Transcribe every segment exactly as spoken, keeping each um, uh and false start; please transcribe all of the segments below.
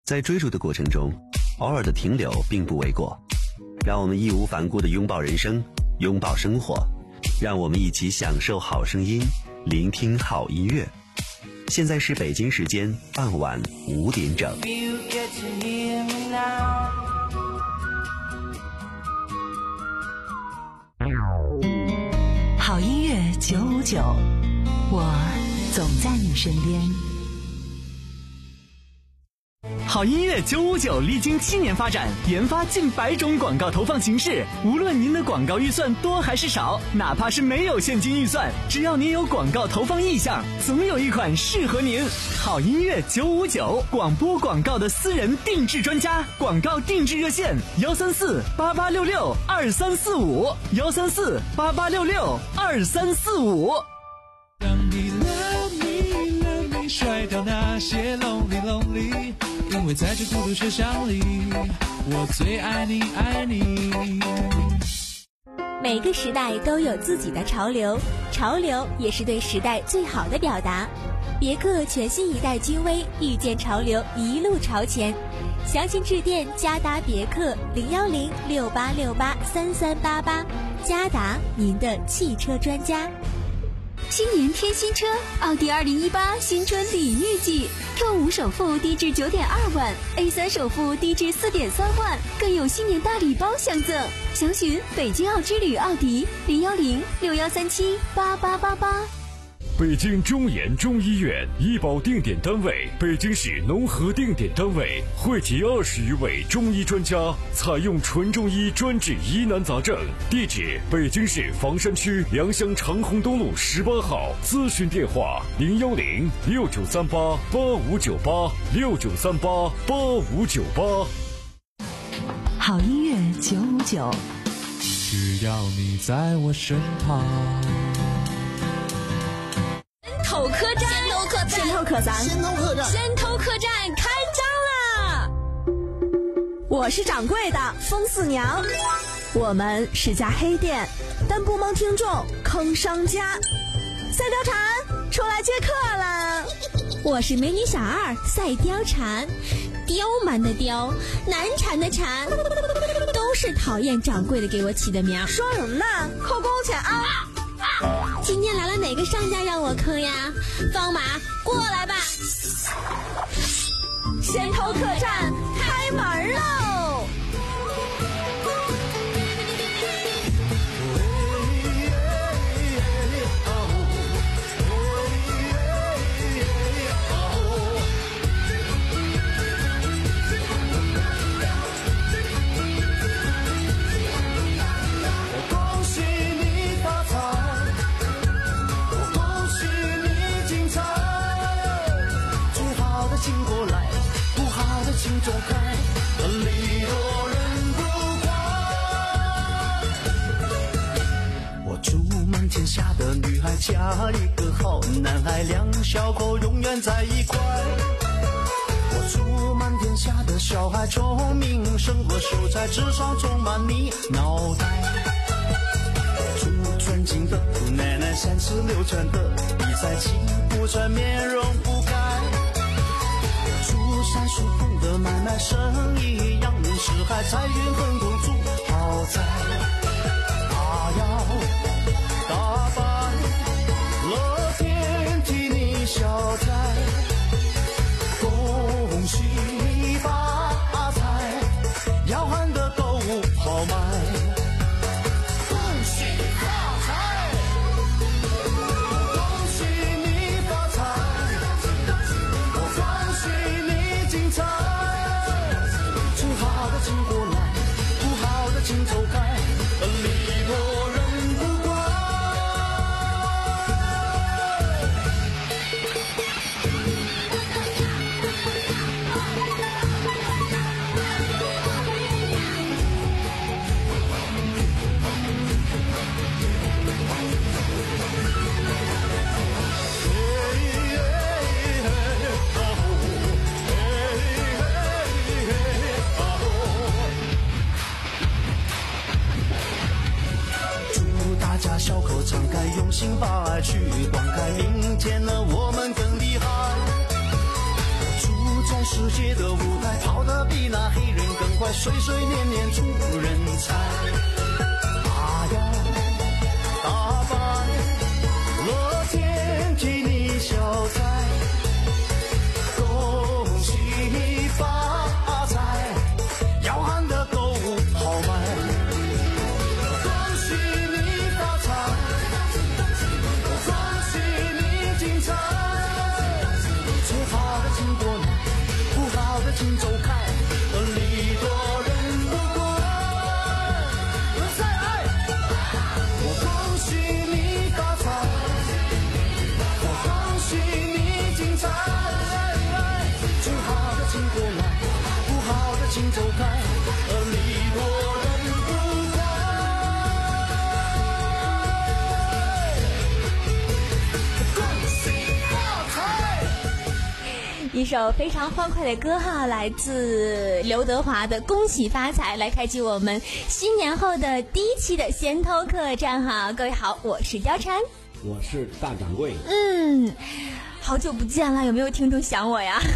在追逐的过程中，偶尔的停留并不为过。让我们义无反顾地拥抱人生，拥抱生活，让我们一起享受好声音，聆听好音乐。现在是北京时间傍晚五点整。 好音乐九五九，我总在你身边。 好音乐九五九历经七年发展，研发近百种广告投放形式。无论您的广告预算多还是少，哪怕是没有现金预算，只要您有广告投放意向，总有一款适合您。好音乐九五九，广播广告的私人定制专家，广告定制热线幺三四八八六六二三四五幺三四八八六六二三四五。 让你 love me love me 甩掉那些 lonely lonely，因为在这孤独车厢里，我最爱你爱你。 每个时代都有自己的潮流，潮流也是对时代最好的表达。别克全新一代君威，遇见潮流，一路朝前。详情致电嘉达别克零幺零六八六八三三八八，嘉达您的汽车专家。 新年添新车，奥迪二零一八新春礼遇季 ，Q 五首付低至九点二万 ，A 三首付低至四点三万，更有新年大礼包相赠。详询北京奥之旅奥迪零幺零六幺三七八八八八。 北京中研中医院医保定点单位，北京市农合定点单位，汇集二十余位中医专家，采用纯中医专治疑难杂症。地址：北京市房山区良乡长虹东路十八号。咨询电话：零幺零六九三八八五九八六九三八八五九八。 好音乐九五九， 只要你在我身旁。 头客栈，先头客栈， 先头客栈， 先头客栈，先头客栈开张啦！ 我是掌柜的风四娘，我们是家黑店，但不蒙听众坑商家。赛貂蝉出来接客了。 我是美女小二赛貂蝉，刁蛮的刁，难缠的缠，都是讨厌掌柜的给我起的名。 说什么呢？扣工钱啊！ 今天来了哪个商家让我坑呀？方马过来吧！ 先头客栈开门喽！ 走开，礼多人不怪。我祝满天下的女孩嫁一个好男孩，两小口永远在一块。我祝满天下的小孩聪明胜过秀才，智商充满你脑袋。祝尊敬的姑奶奶三十六圈的比赛气不喘，面容不改。祝山树风的买卖生意扬名四海，财运亨通住豪宅。他要打败乐天替你消灾，恭喜发财，要喊的购物好买。恭喜发财，恭喜你发财，我恭喜你精彩。最好的请过来，不好的请走开，礼多人不怪。大家小口敞开，用心把爱去灌溉，明天呢我们更厉害。住在世界的舞台，跑得比那黑人更快，岁岁年年出人才。他要打败乐天替你消灾，恭喜你发财，要喊得购物好卖。恭喜你发财，恭喜你精彩，最好的请多来，不好的请走开，礼多人不怪。再来，我恭喜你发财，我恭喜你精彩，最好的请过来，不好的请走开，礼多人不怪。恭喜发财。 一首非常欢快的歌哈，来自刘德华的《恭喜发财》，来开启我们新年后的第一期的先偷客栈哈。各位好，我是貂蝉， 我是大掌柜。 嗯，好久不见了，有没有听众想我呀？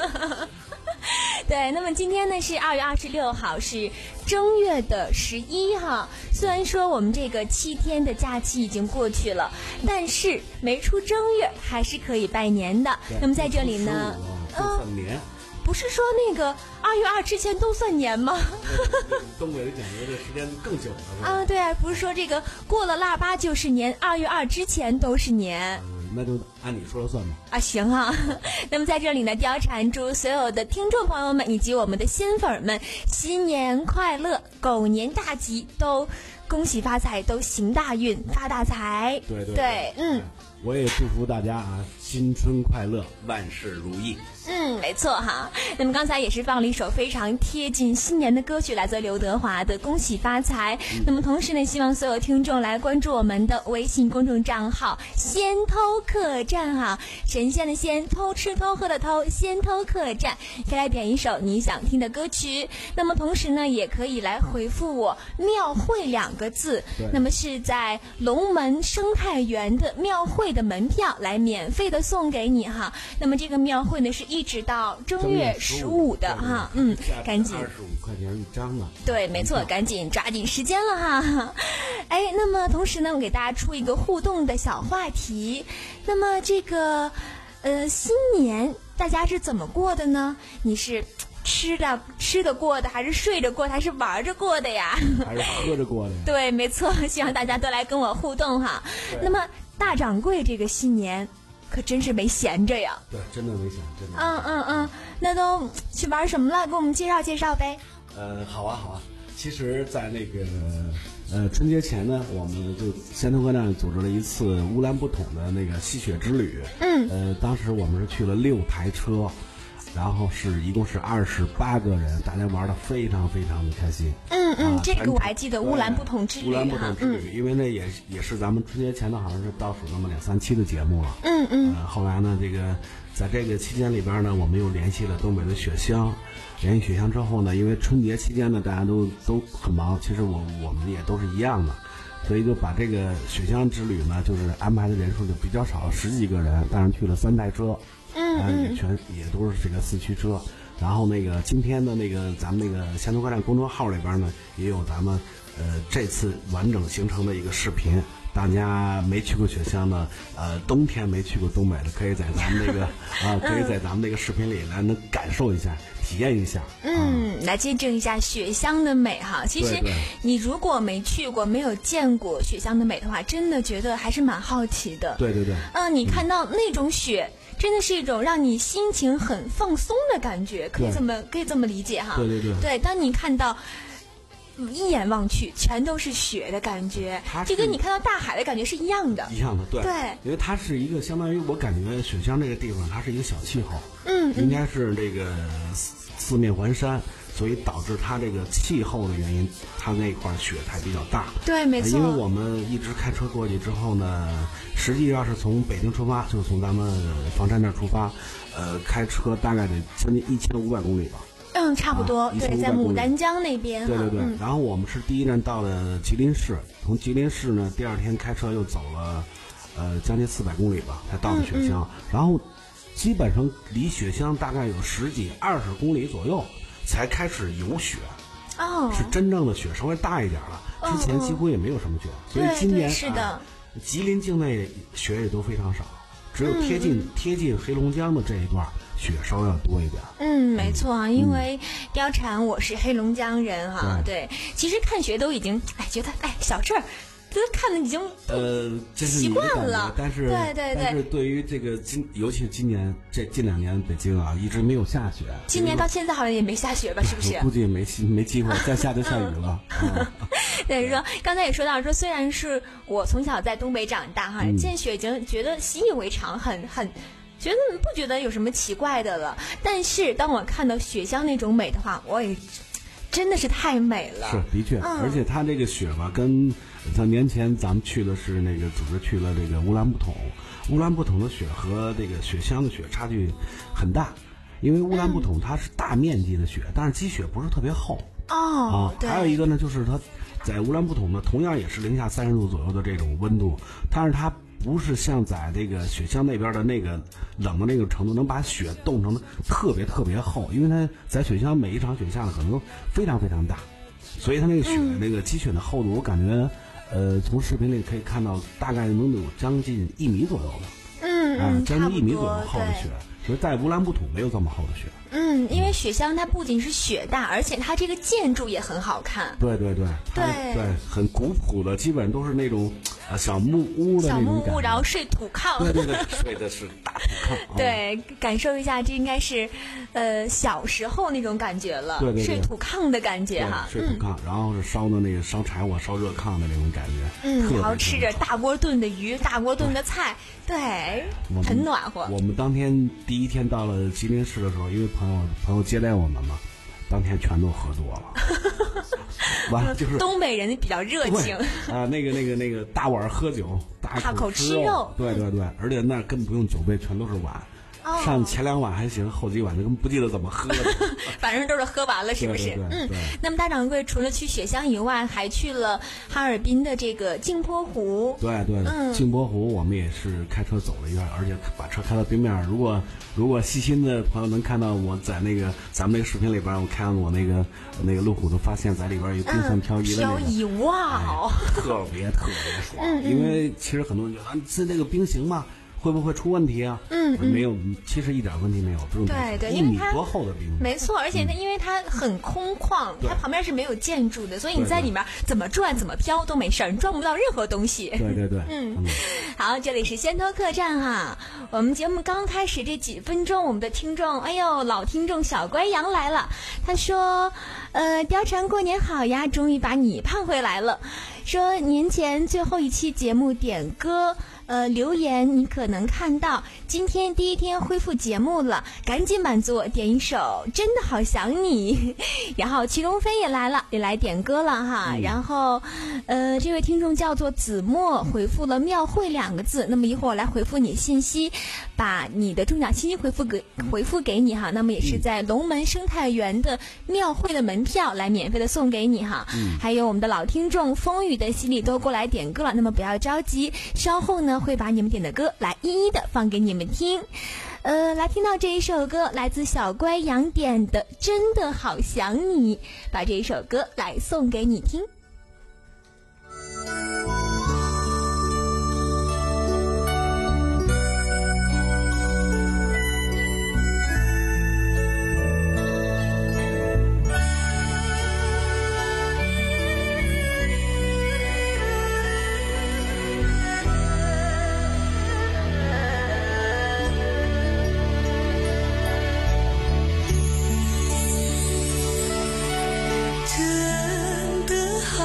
对，那么今天呢是二月二十六号，是正月的十一号。虽然说我们这个七天的假期已经过去了，但是没出正月还是可以拜年的。那么在这里呢， 呃，算年。 不是说那个二月二之前都算年吗？ 东北的讲究这时间更久了啊，对啊，不是说这个过了腊八就是年，二月二之前都是年。 嗯，那就按你说了算吧。 啊，行啊。那么在这里呢，貂蝉祝所有的听众朋友们以及我们的新粉们新年快乐，狗年大吉，都恭喜发财，都行大运，发大财。 对对对, 对，嗯。 我也祝福大家啊，新春快乐，万事如意。 嗯，没错哈。那么刚才也是放了一首非常贴近新年的歌曲，来自刘德华的《恭喜发财》。嗯、那么同时呢，希望所有听众来关注我们的微信公众账号“先偷客栈”哈，神仙的仙，偷吃偷喝的偷，先偷客栈，可以来点一首你想听的歌曲。那么同时呢，也可以来回复我“庙会”两个字，那么是在龙门生态园的庙会的门票来免费的送给你哈。那么这个庙会呢是一直到正月十五的哈，嗯，赶紧二十五块钱一张呢。 对，没错，赶紧抓紧时间了哈。哎，那么同时呢，我给大家出一个互动的小话题。那么这个呃新年大家是怎么过的呢？你是吃的吃的过的，还是睡着过的，还是玩着过的呀？ 还是喝着过的？ 对，没错，希望大家都来跟我互动哈。那么大掌柜这个新年可真是没闲着呀。 对，真的没闲，真的。 嗯嗯嗯，那都去玩什么了？给我们介绍介绍呗。 呃，好啊好啊。其实，在那个呃春节前呢，我们就先头客栈组织了一次乌兰布统的那个吸血之旅。 嗯。 呃，当时我们是去了六台车。然后是一共是二十八个人，大家玩的非常非常的开心。 嗯嗯， 啊、 这个我还记得乌兰布统之旅。 乌兰布统之旅，嗯、因为那也也是咱们春节前头好像是倒数那么两三期的节目了。 嗯嗯。 呃，后来呢，这个在这个期间里边呢，我们又联系了东北的雪乡，联系雪乡之后呢，因为春节期间呢，大家都都很忙，其实我我们也都是一样的。所以就把这个雪乡之旅呢，就是安排的人数就比较少，十几个人，当然去了三台车。 嗯嗯， 也全也都是这个四驱车，然后那个今天的那个咱们那个先头客栈公众号里边呢，也有咱们呃这次完整行程的一个视频。大家没去过雪乡呢，呃，冬天没去过东北的，可以在咱们那个啊、呃，可以在咱们那个视频里来能感受一下、体验一下。 嗯，啊、来见证一下雪乡的美哈。其实你如果没去过、没有见过雪乡的美的话，真的觉得还是蛮好奇的。 对对对。 嗯、呃，你看到那种雪。真的是一种让你心情很放松的感觉，可以这么可以这么理解哈。 对对对。 对，当你看到一眼望去全都是雪的感觉，这跟你看到大海的感觉是一样的。 一样的，对。 对， 因为它是一个相当于我感觉雪乡这个地方，它是一个小气候， 嗯， 应该是这个四面环山。所以导致它这个气候的原因，它那块雪才比较大。 对，没错。 因为我们一直开车过去之后呢，实际要是从北京出发，就从咱们房山那出发，呃，开车大概得将近一千五百公里吧。 嗯，差不多。啊、对，在牡丹江那边。 对对对、 嗯。 然后我们是第一站到了吉林市，从吉林市呢，第二天开车又走了，呃，将近四百公里吧，才到了雪乡。 嗯嗯， 然后基本上离雪乡大概有十几二十公里左右才开始有雪。 哦， 是真正的雪，稍微大一点了。之前几乎也没有什么雪，所以今年是的、 啊，吉林境内雪也都非常少，只有贴近、嗯、贴近黑龙江的这一段雪稍微要多一点。 嗯，没错啊，因为貂蝉我是黑龙江人哈、啊，对，其实看雪都已经哎觉得哎小事儿。这看的已经呃习惯了， 但是对对对， 但是对于这个今，尤其是今年这近两年北京啊，一直没有下雪。 今年到现在好像也没下雪吧？是不是？ 我估计也没没机会，再下就下雨了。 嗯、对，说刚才也说到说，虽然是我从小在东北长大哈， 嗯、 见雪已经觉得习以为常，很很。觉得不觉得有什么奇怪的了，但是当我看到雪乡那种美的话，我也真的是太美了。 是，的确， 嗯、 而且它这个雪吧，跟像年前咱们去的是那个组织去了这个乌兰布统，乌兰布统的雪和这个雪乡的雪差距很大，因为乌兰布统它是大面积的雪，嗯、但是积雪不是特别厚。 哦， 啊，还有一个呢，就是它在乌兰布统呢，同样也是零下三十度左右的这种温度，但是它不是像在这个雪乡那边的那个冷的那个程度，能把雪冻成特别特别厚，因为它在雪乡每一场雪下的可能都非常非常大，所以它那个雪、嗯、那个积雪的厚度，我感觉，呃，从视频里可以看到，大概能有将近一米左右的， 嗯嗯， 啊，将近一米左右厚的雪，所以在乌兰布统没有这么厚的雪。 嗯，因为雪乡它不仅是雪大，而且它这个建筑也很好看。 对对对， 对对，很古朴的，基本都是那种啊小木屋的那种小木屋，然后睡土炕。 对对对，睡的是大土炕。 对，哦、感受一下，这应该是呃小时候那种感觉了。 对对对， 睡土炕的感觉哈。 睡土炕，嗯、然后是烧的那个烧柴火、烧热炕的那种感觉。 嗯，然后吃着大锅炖的鱼、大锅炖的菜，对，很暖和。 我们当天第一天到了吉林市的时候，因为朋友朋友接待我们嘛，当天全都喝多了。完了就是东北人比较热情啊，那个那个那个大碗喝酒，大口口吃肉， 肉对对对，而且那根本不用酒杯，全都是碗。哦、上前两碗还行，后几碗根本不记得怎么喝的， 反正都是喝完了，是不是？ 对对对对嗯。那么大掌柜除了去雪乡以外，还去了哈尔滨的这个镜泊湖。 对对，嗯，镜泊湖我们也是开车走了一段，而且把车开到对面。如果如果细心的朋友能看到我在那个咱们那个视频里边，我看到我那个那个路虎都发现在里边有冰上漂移的那个， 漂移哇、哦哎，特别特别爽。嗯嗯因为其实很多人觉得啊，是那个冰行吗？会不会出问题啊？ 嗯，嗯没有，其实一点问题没有，不用对对， 一米多厚的冰， 没错，而且它、嗯、因为它很空旷，它旁边是没有建筑的，所以你在里面怎么转怎么飘都没事儿，你撞不到任何东西。 对对对， 嗯，嗯好，这里是仙头客栈哈，我们节目刚开始这几分钟，我们的听众，哎呦，老听众小乖羊来了，他说，呃，貂蝉过年好呀，终于把你盼回来了，说年前最后一期节目点歌。呃，留言你可能看到，今天第一天恢复节目了，赶紧满足我点一首《真的好想你》。然后祁龙飞也来了，也来点歌了哈。嗯、然后，呃，这位听众叫做子墨，回复了庙会两个字。那么一会儿我来回复你信息，把你的中奖信息回复给回复给你哈。那么也是在龙门生态园的庙会的门票来免费的送给你哈。嗯、还有我们的老听众风雨的洗礼都过来点歌了，那么不要着急，稍后呢。会把你们点的歌来一一的放给你们听，呃，来听到这一首歌，来自小乖羊点的《真的好想你》，把这一首歌来送给你听。 真的好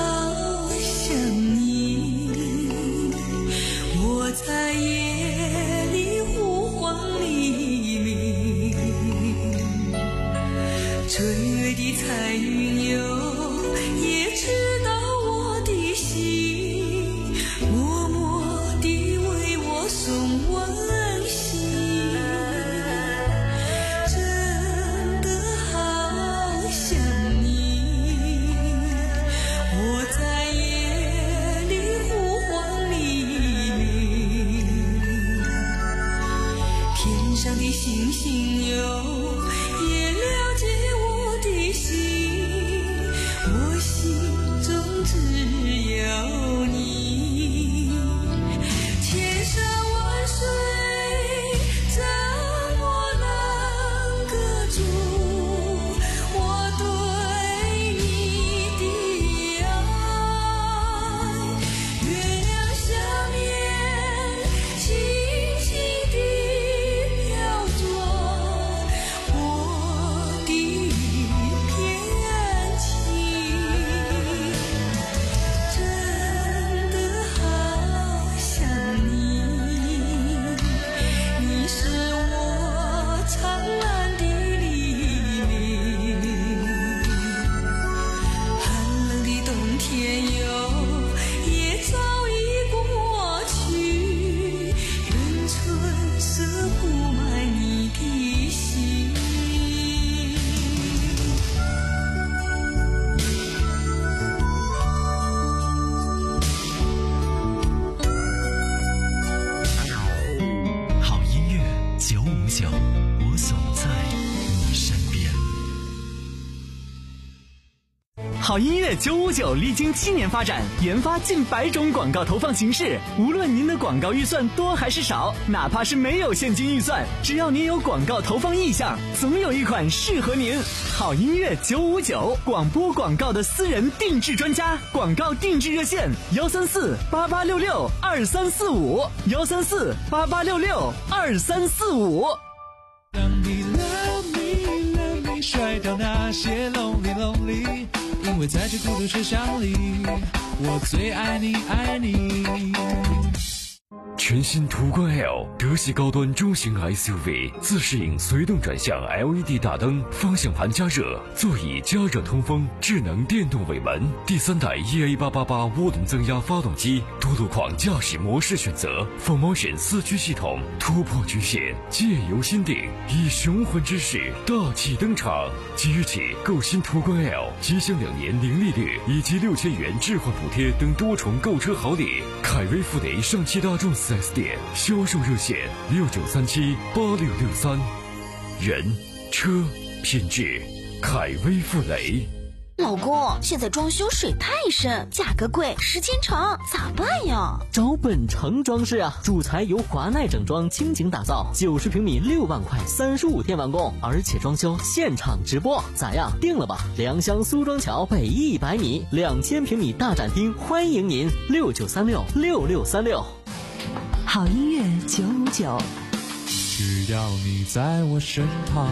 好音乐九五九历经七年发展，研发近百种广告投放形式。无论您的广告预算多还是少，哪怕是没有现金预算，只要您有广告投放意向，总有一款适合您。好音乐九五九，广播广告的私人定制专家，广告定制热线幺三四八八六六二三四五幺三四八八六六二三四五。 让你 love me love me 甩掉那些 lonely lonely， 因为在这孤独车厢里，我最爱你爱你。 全新途观 L 德系高端中型 S U V， 自适应随动转向 L E D 大灯，方向盘加热，座椅加热通风，智能电动尾门，第三代 E A 八八八涡轮增压发动机，多路况驾驶模式选择 ，Full Motion 四驱系统，突破局限，借由心定，以雄浑之势大气登场。即日起购新途观 L， 即享两年零利率以及六千元置换补贴等多重购车好礼。凯威富雷上汽大众四 S 店销售热线六九三七八六六三，人车品质，凯威富雷。 老公，现在装修水太深，价格贵，时间长，咋办呀？ 找本城装饰啊，主材由华奈整装倾情打造，九十平米六万块，三十五天完工，而且装修现场直播，咋样？定了吧？良乡苏庄桥北一百米，两千平米大展厅，欢迎您，六九三六六六三六。 好音乐九五九， 只要你在我身旁。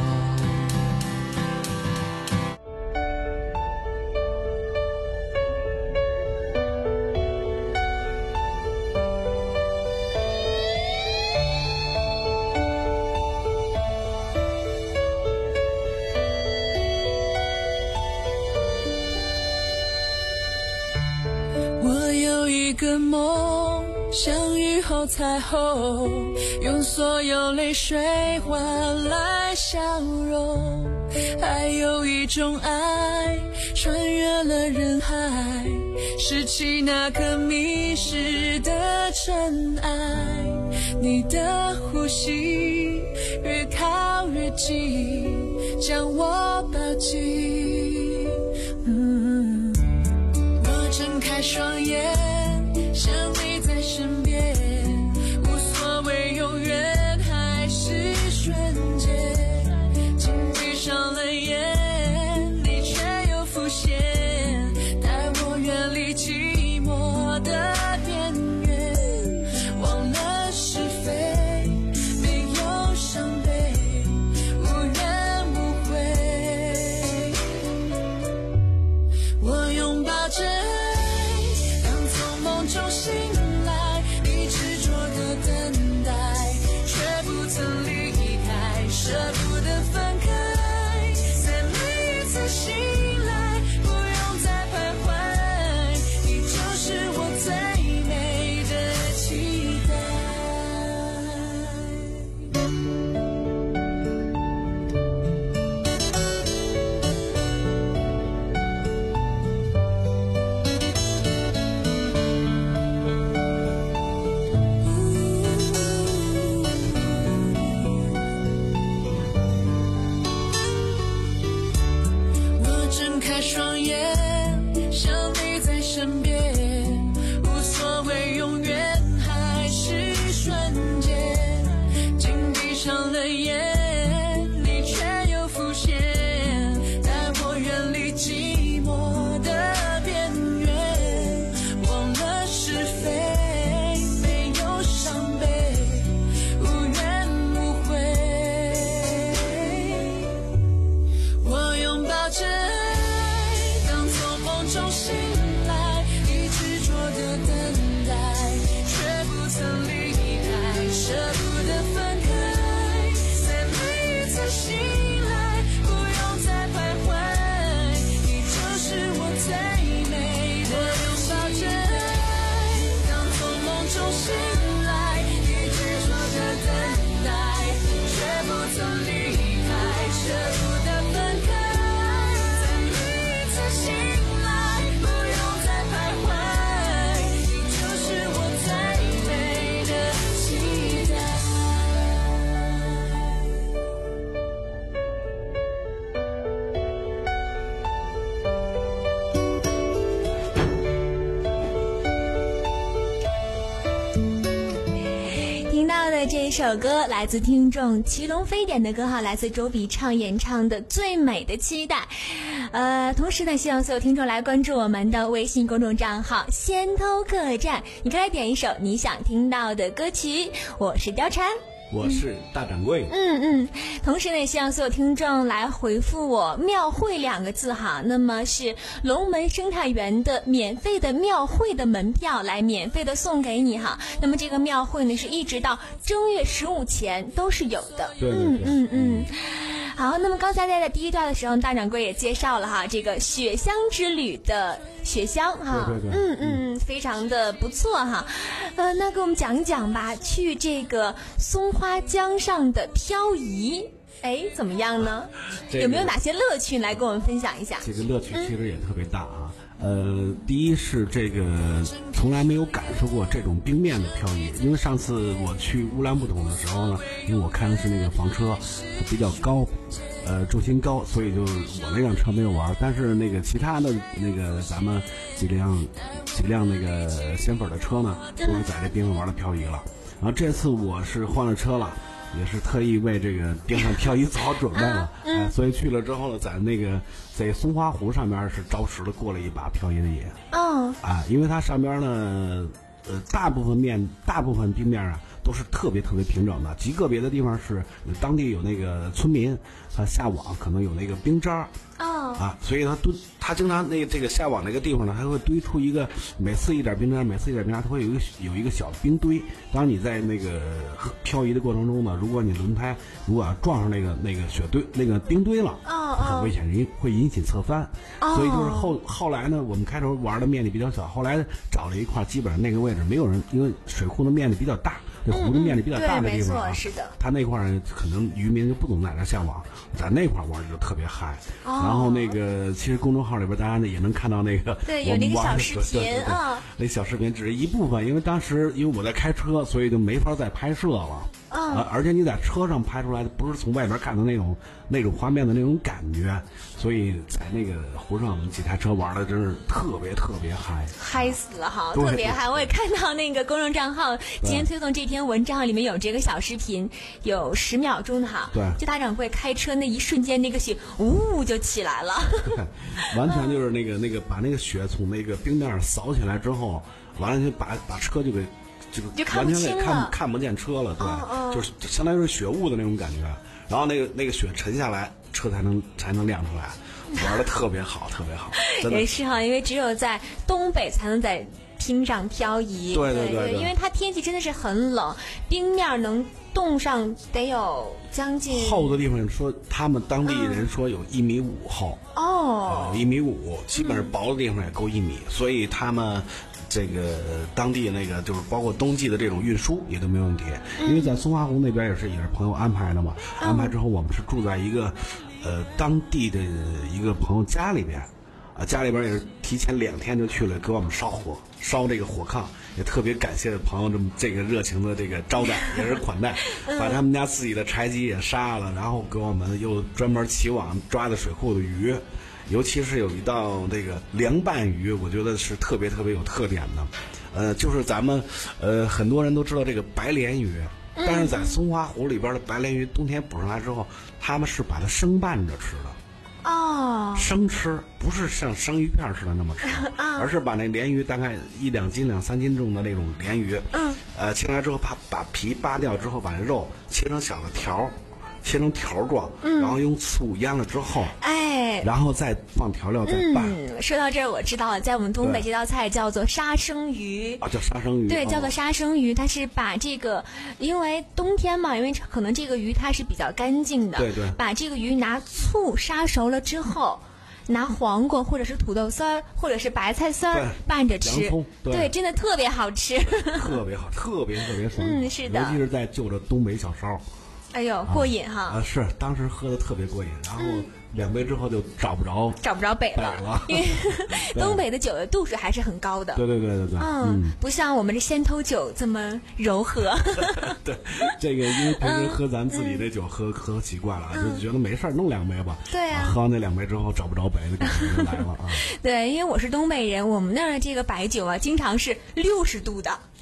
我有一个梦，像雨后彩虹，用所有泪水换来笑容。还有一种爱，穿越了人海，拾起那颗迷失的尘埃。你的呼吸越靠越近，将我抱紧。嗯，我睁开双眼，想你在身边，无所谓永远还是瞬间。紧闭上了眼，你却又浮现，带我远离寂寞的边缘。忘了是非，没有伤悲，无怨无悔。我拥抱着爱，当从梦中醒来。 到的这首歌来自听众祁隆飞点的歌哈，来自周笔畅演唱的《最美的期待》。呃，同时呢，希望所有听众来关注我们的微信公众账号先偷客栈，你可以来点一首你想听到的歌曲。我是貂蝉， 我是大掌柜。 嗯嗯，同时呢，也希望所有听众来回复我庙会两个字哈，那么是龙门生态园的免费的庙会的门票来免费的送给你哈。那么这个庙会呢，是一直到正月十五前都是有的。 对对对， 嗯嗯嗯。好，那么刚才在第一段的时候，大掌柜也介绍了哈，这个雪乡之旅的雪乡哈， 对对对， 嗯嗯，非常的不错哈。呃，那给我们讲一讲吧，去这个松花江上的漂移，哎，怎么样呢？这个、有没有哪些乐趣来跟我们分享一下？ 这个乐趣其实也特别大啊。嗯、呃，第一是这个从来没有感受过这种冰面的漂移，因为上次我去乌兰布统的时候呢，因为我开的是那个房车，比较高。呃，重心高，所以就我那辆车没有玩，但是那个其他的那个咱们几辆几辆那个仙粉的车呢，都是在这冰上玩的漂移了。然后这次我是换了车了，也是特意为这个冰上漂移做好准备了，哎、呃，所以去了之后呢，在那个在松花湖上面是着实的过了一把漂移的瘾。 哦， 啊，因为它上边呢，呃，大部分面大部分冰面啊。都是特别特别平整的，极个别的地方是当地有那个村民，他下网可能有那个冰渣哦啊，所以他堆，他经常那个这个下网那个地方呢，他会堆出一个每次一点冰渣，每次一点冰渣，他会有一个有一个小冰堆。当你在那个漂移的过程中呢，如果你轮胎如果撞上那个那个雪堆那个冰堆了， 哦很危险，引会引起侧翻。 哦， 所以就是后后来呢，我们开头玩的面积比较小，后来找了一块，基本上那个位置没有人，因为水库的面积比较大。这湖的面积比较大的地方啊， 嗯、是的， 它那块儿可能渔民就不懂在那下网，在那块玩就特别嗨。 哦、 然后那个其实公众号里边大家也能看到那个对有那个小视频啊， 那小视频只是一部分，因为当时因为我在开车，所以就没法再拍摄了。 嗯、 啊，而且你在车上拍出来的不是从外边看的那种那种画面的那种感觉，所以在那个湖上我们几台车玩的真是特别特别嗨， 嗨死了哈，特别嗨！我也看到那个公众账号今天推送这篇文章里面有这个小视频，有十秒钟的哈， 对， 就大掌柜开车那一瞬间，那个雪呜就起来了， 完全就是那个那个把那个雪从那个冰面上扫起来之后，完了就把把车就给。 就完全给看看不见车了，对， 哦哦就是相当于是雪雾的那种感觉，然后那个那个雪沉下来，车才能才能亮出来，玩的特别好，特别好。 也是哈，因为只有在东北才能在冰上漂移， 对对对, 对, 对， 因为它天气真的是很冷，冰面能冻上得有将近厚的地方说，他们当地人说有一米五厚， 哦， 呃，一米五，基本上薄的地方也够一米，嗯、所以他们。这个当地那个就是包括冬季的这种运输也都没问题， 嗯、 因为在松花湖那边也是也是朋友安排的嘛，嗯、安排之后我们是住在一个呃当地的一个朋友家里边，啊家里边也是提前两天就去了给我们烧火烧这个火炕，也特别感谢朋友这么这个热情的这个招待也是款待，把他们家自己的柴鸡也杀了，然后给我们又专门起网抓的水库的鱼。尤其是有一道这个凉拌鱼，我觉得是特别特别有特点的，呃，就是咱们呃很多人都知道这个白鲢鱼，但是在松花湖里边的白鲢鱼，冬天捕上来之后，他们是把它生拌着吃的， 哦， 生吃，不是像生鱼片似的那么吃，而是把那鲢鱼大概一两斤、两三斤重的那种鲢鱼， 嗯， 呃，切来之后，把把皮扒掉之后，把那肉切成小的条。切成条状， 嗯， 然后用醋腌了之后， 哎， 然后再放调料再拌。 嗯，说到这儿我知道了，在我们东北这道菜叫做杀生鱼啊，叫杀生鱼， 对， 哦、 叫做杀生鱼，它是把这个，因为冬天嘛，因为可能这个鱼它是比较干净的， 对对， 把这个鱼拿醋杀熟了之后。拿黄瓜或者是土豆丝儿或者是白菜丝儿拌着吃， 对, 对，真的特别好吃， 特别好，特别特别爽。 嗯，是的， 尤其是在就着东北小烧， 哎呦，过瘾哈！ 啊，是当时喝的特别过瘾，然后两杯之后就找不着， 找不着北了， 了因为东北的酒的度数还是很高的。 对对对对对， 嗯，嗯不像我们这仙偷酒这么柔和。 对，这个因为平时喝咱自己的酒喝、嗯、喝习惯了， 嗯、 就觉得没事儿，弄两杯吧。 对啊， 喝完那两杯之后找不着北的感觉就来了啊。 对，因为我是东北人，我们那儿这个白酒啊，经常是六十度的。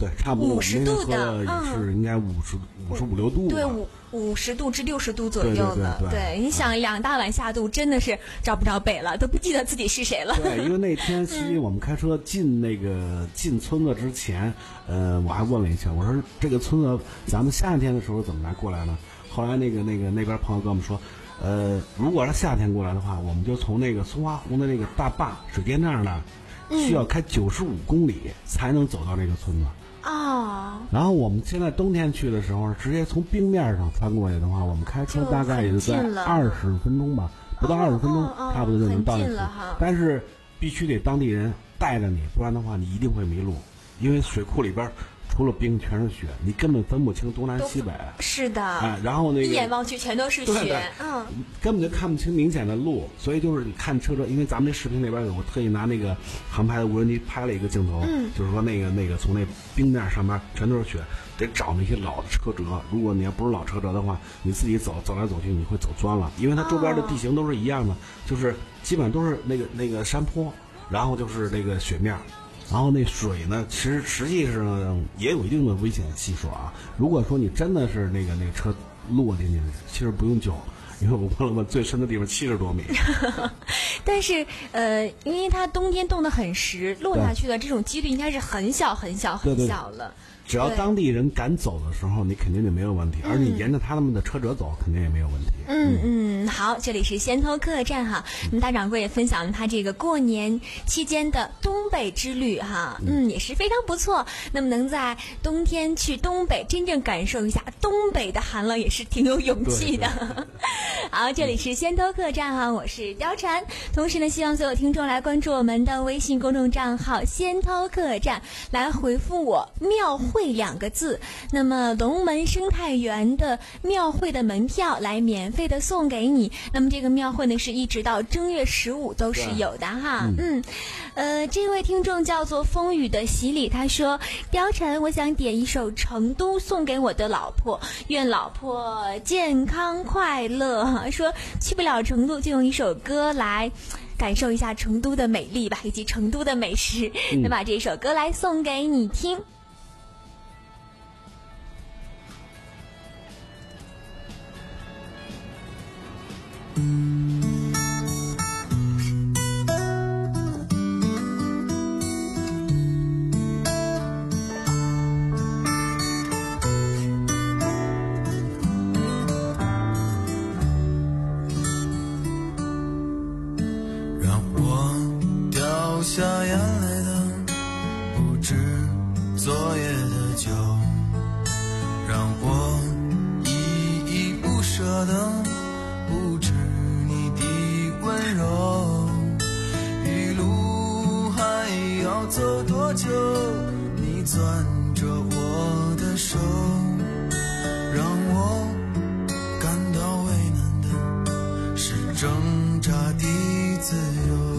对，差不多五十度的， 也是应该五十五十五六度， 对，五五十度至六十度左右的。 对对对对， 你想两大碗下肚，真的是找不着北了，都不记得自己是谁了。 对，因为那天实际我们开车进那个进村子之前，呃，我还问了一下，我说这个村子咱们夏天的时候怎么来过来呢？后来那个那个那边朋友跟我们说，呃，如果是夏天过来的话，我们就从那个松花湖的那个大坝水电站那儿，需要开九十五公里才能走到这个村子。 哦， 然后我们现在冬天去的时候，直接从冰面上穿过去的话，我们开车大概也就在二十分钟吧，不到二十分钟， 哦哦、 差不多就能到那里。 但是必须得当地人带着你，不然的话你一定会迷路，因为水库里边除了冰全是雪，你根本分不清东南西北。 是的， 哎，然后那个一眼望去全都是雪，嗯， 根本就看不清明显的路，所以就是你看车车，因为咱们这视频里边有，我特意拿那个航拍的无人机拍了一个镜头， 嗯， 就是说那个那个从那冰面上面全都是雪，得找那些老的车辙。如果你要不是老车辙的话，你自己走走来走去，你会走钻了，因为它周边的地形都是一样的，哦、就是基本都是那个那个山坡，然后就是那个雪面。然后那水呢，其实实际上也有一定的危险系数啊。如果说你真的是那个那个车落进去，其实不用救，因为我问了问最深的地方七十多米。 但是呃，因为它冬天冻得很实，落下去的这种几率应该是很小很小很小了。对对， 只要当地人敢走的时候，你肯定就没有问题，而你沿着他们的车辙走，肯定也没有问题。 嗯嗯，好，这里是先头客栈哈，那么大掌柜也分享了他这个过年期间的东北之旅哈，嗯，也是非常不错。那么能在冬天去东北真正感受一下东北的寒冷，也是挺有勇气的。对对好，这里是先头客栈哈，我是貂蝉。同时呢，希望所有听众来关注我们的微信公众账号先头客栈，来回复我庙会两个字，那么龙门生态园的庙会的门票来免费的送给你。那么这个庙会呢是一直到正月十五都是有的哈。嗯, 嗯，呃，这位听众叫做风雨的洗礼，他说：貂蝉，我想点一首《成都》送给我的老婆，愿老婆健康快乐。说去不了成都，就用一首歌来感受一下成都的美丽吧，以及成都的美食。嗯、那把这首歌来送给你听。 下眼泪的不止昨夜的酒，让我依依不舍的不止你的温柔。一路还要走多久，你攥着我的手，让我感到为难的是挣扎的自由。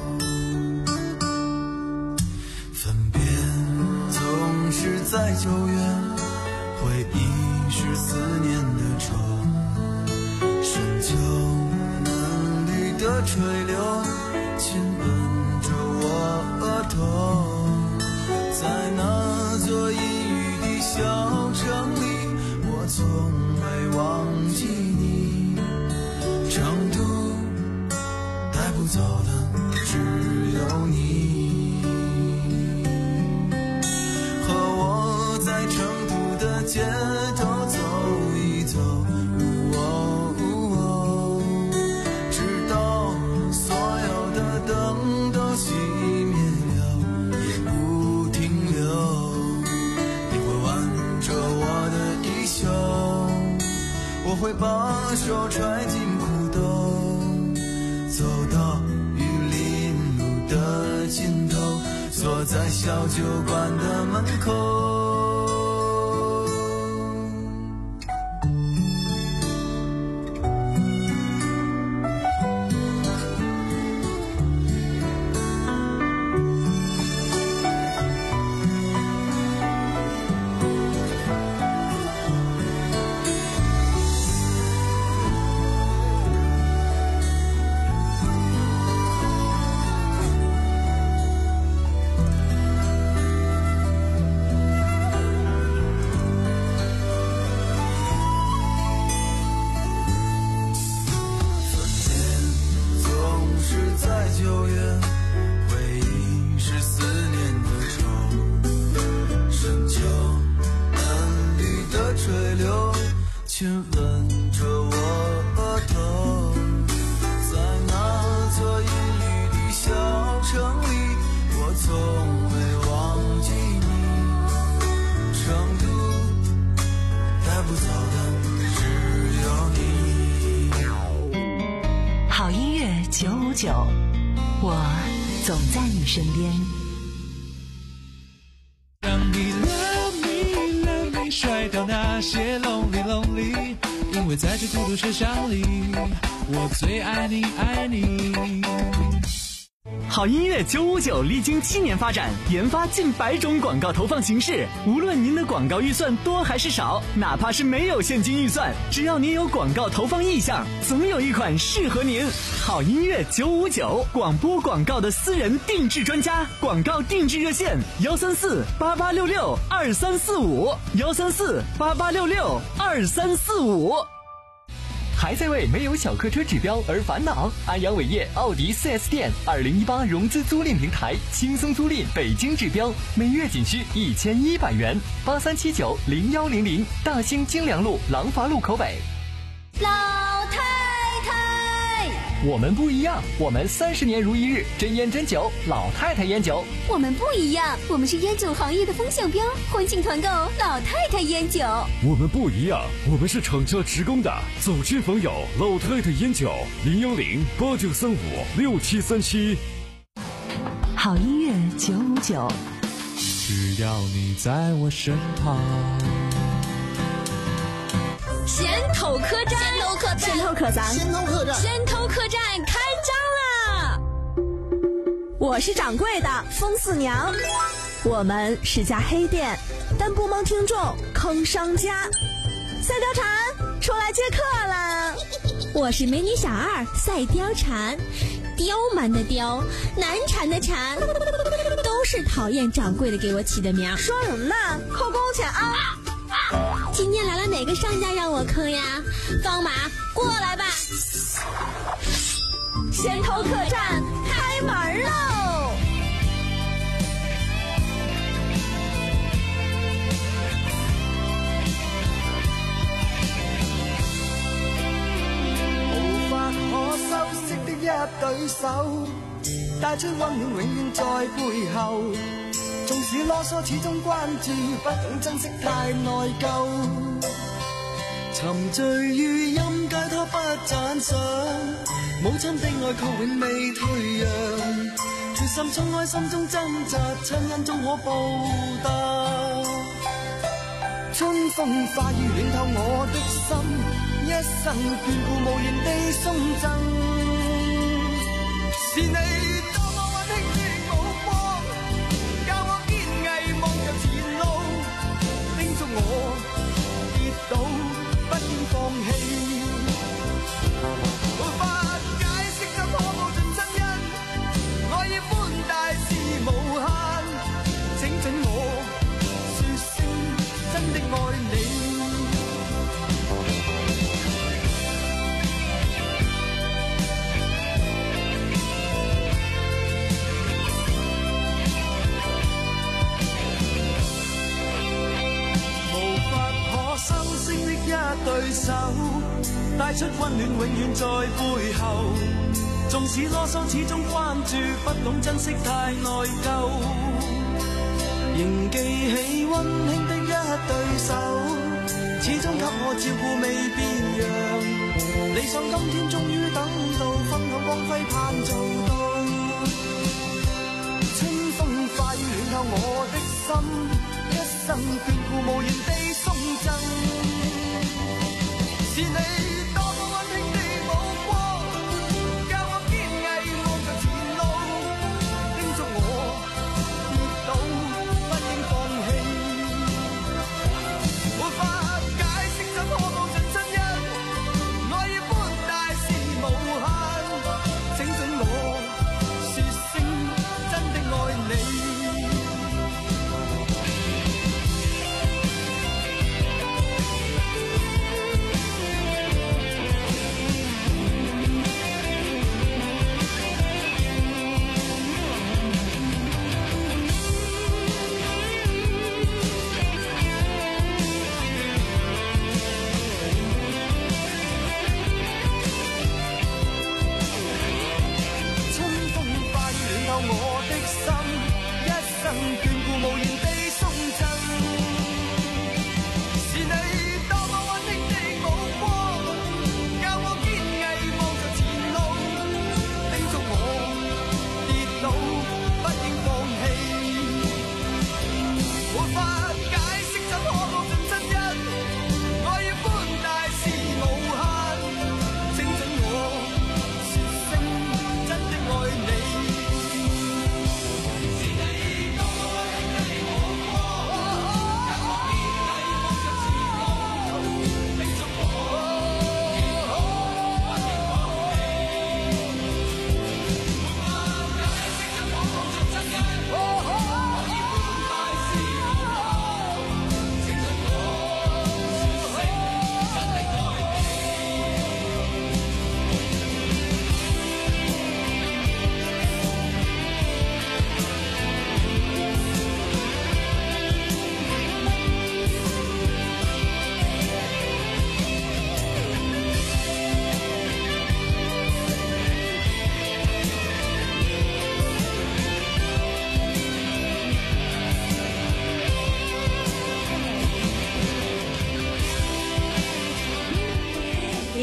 是在九月，回忆是思念的愁，深秋嫩绿的垂柳亲吻着我额头，在那座阴雨的小城里，我从没忘记你。成都带不走的只有你。街头走一走，哦哦，直到所有的灯都熄灭了，也不停留。你会挽着我的衣袖，我会把手揣进裤兜，走到玉林路的尽头，坐在小酒馆的门口。 亲吻着我头，在那座阴雨的小城里，我从没忘记你。成都带不走的只有你。 好音乐九五九，我总在你身边。 让你 love me love me 甩掉那些 lonely lonely， 因为在这孤独车厢里，我最爱你爱你。 好音乐九五九历经七年发展，研发近百种广告投放形式。无论您的广告预算多还是少，哪怕是没有现金预算，只要您有广告投放意向，总有一款适合您。好音乐九五九，广播广告的私人定制专家，广告定制热线：幺三四八八六六二三四五，幺三四八八六六二三四五。 还在为没有小客车指标而烦恼？安阳伟业奥迪 四 S 店二零一八融资租赁平台，轻松租赁北京指标，每月仅需一千一百元。八三七九零幺零零，大兴京良路廊坊路口北。 老太太， 我们不一样，我们三十年如一日，真烟真酒，老太太烟酒。 我们不一样，我们是烟酒行业的风向标，欢庆团购老太太烟酒。 我们不一样，我们是厂家职工的，走亲访友，老太太烟酒，零幺零八九三五六七三七。 好音乐九五九， 只要你在我身旁。 先头客栈，先头客栈， 先头客栈， 先头客栈，先头客栈开张了！ 我是掌柜的风四娘，我们是家黑店，但不蒙听众坑商家。赛貂蝉出来接客了。 我是美女小二赛貂蝉，刁蛮的刁，难缠的缠，都是讨厌掌柜的给我起的名。 说什么呢？扣工钱啊！ 今天来了哪个商家让我坑呀？方马过来吧！ 先头客栈开门喽！ 無法可修飾的一對手，帶出溫暖永遠在背後。縱使囉嗦，始終關注，不懂珍惜，太內疚。沉醉於音階，他不讚賞。母親的愛卻永未退讓，決心衝開心中掙扎，親恩終可報答。春風化雨暖透我的心，一生眷顧無言地送贈。是你多麼溫馨的目光，教我堅毅望着前路，叮囑我跌倒不應放棄。無法解釋怎可報盡真恩，愛意寬大是無限，請准我說聲真的愛你。心聲的一對手，帶出溫暖永遠在背後。縱使囉嗦，始終關注，不懂珍惜，太內疚。仍記起溫馨的一對手，始終給我照顧未變樣。理想今天終於等到，分享光輝盼做到。清風化雨暖透我的心，一生眷顧無言地送贈。是你多麼溫馨的目光，教我堅毅望着前路，叮囑我跌倒不應放棄。無法解釋怎可報盡真恩，愛意寬大是無限，請准我說聲真的愛你。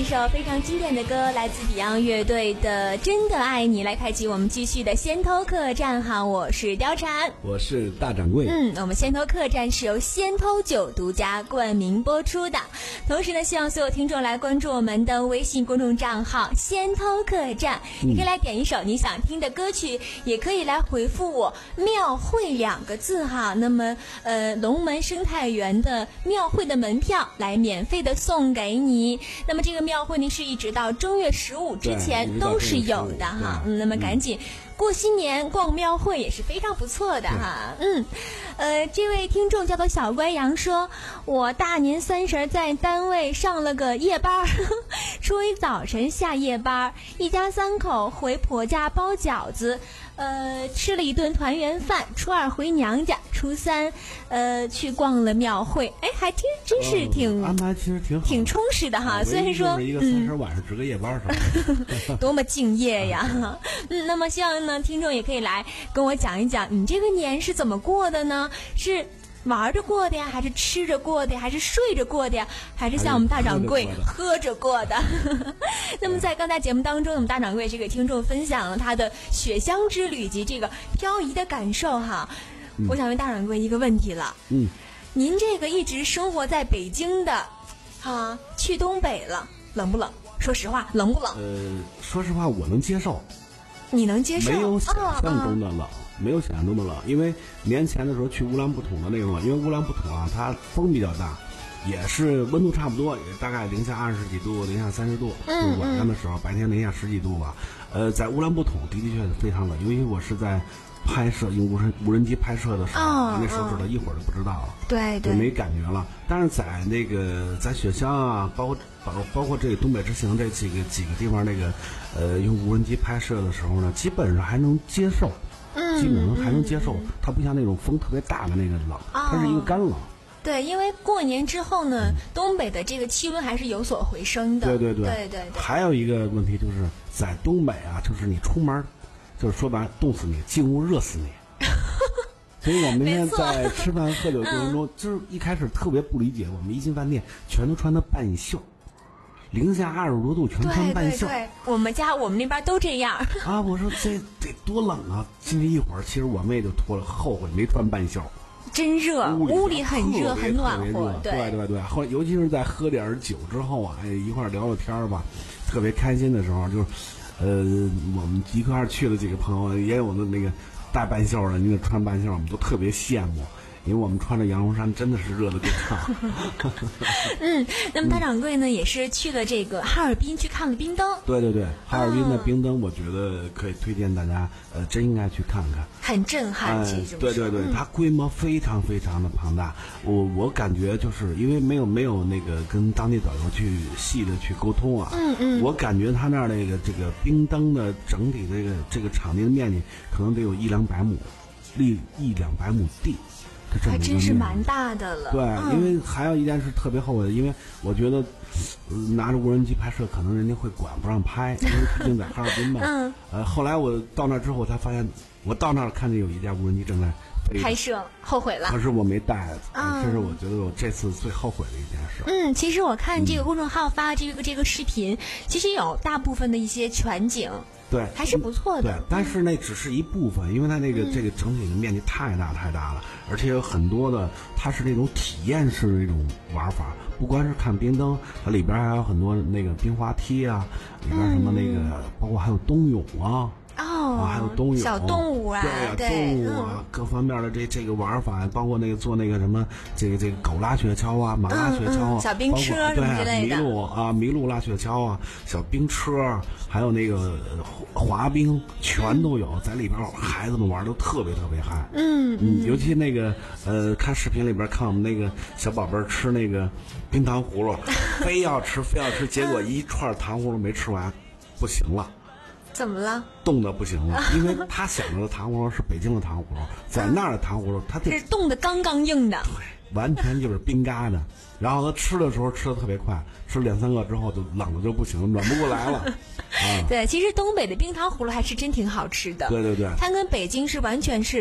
首非常经典的歌，来自 Beyond 乐队的《真的爱你》，来开启我们继续的先偷客栈。好，我是貂蝉， 我是大掌柜。 嗯，我们先偷客栈是由先偷酒独家冠名播出的。同时呢，希望所有听众来关注我们的微信公众账号先偷客栈， 嗯、 你可以来点一首你想听的歌曲，也可以来回复我庙会两个字哈。那么呃，龙门生态园的庙会的门票来免费的送给你。那么这个庙会呢是一直到正月十五之前都是有的哈。嗯，那么赶紧。嗯过新年逛庙会也是非常不错的哈，嗯，呃，这位听众叫做小乖羊说，我大年三十在单位上了个夜班，呵呵初一早晨下夜班，一家三口回婆家包饺子，呃，吃了一顿团圆饭，初二回娘家，初三，呃，去逛了庙会，哎，还挺真是挺、 哦、安排，其实挺好挺充实的哈。虽然说一个三十晚上值个夜班什么的， 多么敬业呀！嗯，那么希望呢，听众也可以来跟我讲一讲，你这个年是怎么过的呢？是玩着过的呀，还是吃着过的呀，还是睡着过的呀，还是像我们大掌柜喝着过的？那么在刚才节目当中，我们大掌柜这个听众分享了他的雪乡之旅及这个漂移的感受哈。嗯、我想问大掌柜一个问题了， 嗯， 您这个一直生活在北京的，啊，去东北了，冷不冷？说实话，冷不冷？ 呃，说实话，我能接受。 你能接受？ 没有想象中的冷，哦、没有想象中的冷，因为年前的时候去乌兰布统的那个冷，因为乌兰布统啊，它风比较大，也是温度差不多，也大概零下二十几度，零下三十度。嗯，晚上的时候，白天零下十几度吧。呃，在乌兰布统的的确是非常冷，因为我是在拍摄用无人无人机拍摄的时候，哦、那时候知道，一会儿就不知道了。 对对， 没感觉了。但是在那个在雪乡啊，包括包包括这个东北之行这几个几个地方，那个呃用无人机拍摄的时候呢，基本上还能接受，嗯，基本上还能接受。嗯、它不像那种风特别大的那个冷，哦、它是一个干冷。 对，因为过年之后呢，嗯、东北的这个气温还是有所回升的。 对对对对对对。 还有一个问题就是在东北啊，就是你出门，就是说白了冻死你，进屋热死你。所以我们那天在吃饭喝酒过程中，就是一开始特别不理解，我们一进饭店全都穿的半袖，零下二十多度全穿半袖。 对对对，我们家我们那边都这样。 啊，我说这得多冷啊！进去一会儿，其实我们也就脱了，后悔没穿半袖。 真热，屋里很热，很暖和。 对对对，后来尤其是在喝点酒之后啊，哎，一块聊聊天吧，特别开心的时候，就是，呃，我们一块去了几个朋友，也有的那个。大半袖的，你穿半袖，我们都特别羡慕，因为我们穿着羊绒衫真的是热的够呛。 嗯，那么大掌柜呢，也是去了这个哈尔滨去看了冰灯。 对对对，哈尔滨的冰灯，我觉得可以推荐大家，呃，真应该去看看。 很震撼，其实、 呃、对对对，嗯、它规模非常非常的庞大。我我感觉就是因为没有没有那个跟当地导游去细的去沟通啊， 嗯嗯， 我感觉他那儿那个这个冰灯的整体这个这个场地的面积可能得有一两百亩，立一两百亩地。 还真是蛮大的了。 对， 嗯、 因为还有一件事特别后悔的，因为我觉得、呃、拿着无人机拍摄，可能人家会管不让拍，因为毕竟在哈尔滨嘛。 嗯。 呃，后来我到那之后，我才发现，我到那儿看见有一架无人机正在拍摄，后悔了。 可是我没带，嗯、这是我觉得我这次最后悔的一件事。 嗯，其实我看这个公众号发这个、嗯、这个视频，其实有大部分的一些全景。 对， 还是不错的。 对，但是那只是一部分，因为它那个、嗯、这个整体的面积太大太大了，而且有很多的，它是那种体验式的那种玩法。不光是看冰灯，它里边还有很多那个冰滑梯啊，里边什么那个，嗯、包括还有冬泳啊。 哦， 啊，还有冬泳、 小动物啊， 对呀、啊，动物啊，嗯、各方面的这这个玩法，包括那个做那个什么，这个这个狗拉雪橇啊，马拉雪橇啊， 嗯嗯、小冰车什么之类的， 麋鹿啊，麋鹿拉雪橇啊，小冰车，还有那个滑冰，全都有，在里边孩子们玩都特别特别嗨。 嗯嗯，尤其那个呃，看视频里边看我们那个小宝贝吃那个冰糖葫芦，非要吃非要吃，结果一串糖葫芦没吃完，不行了。 怎么了？ 冻得不行了，因为他想着的糖葫芦是北京的糖葫芦，在那儿的糖葫芦，它是冻得刚刚硬的， 对，完全就是冰疙瘩。然后他吃的时候吃的特别快，吃两三个之后就冷的就不行，暖不过来了。啊、 对，其实东北的冰糖葫芦还是真挺好吃的。 对对对， 它跟北京是完全是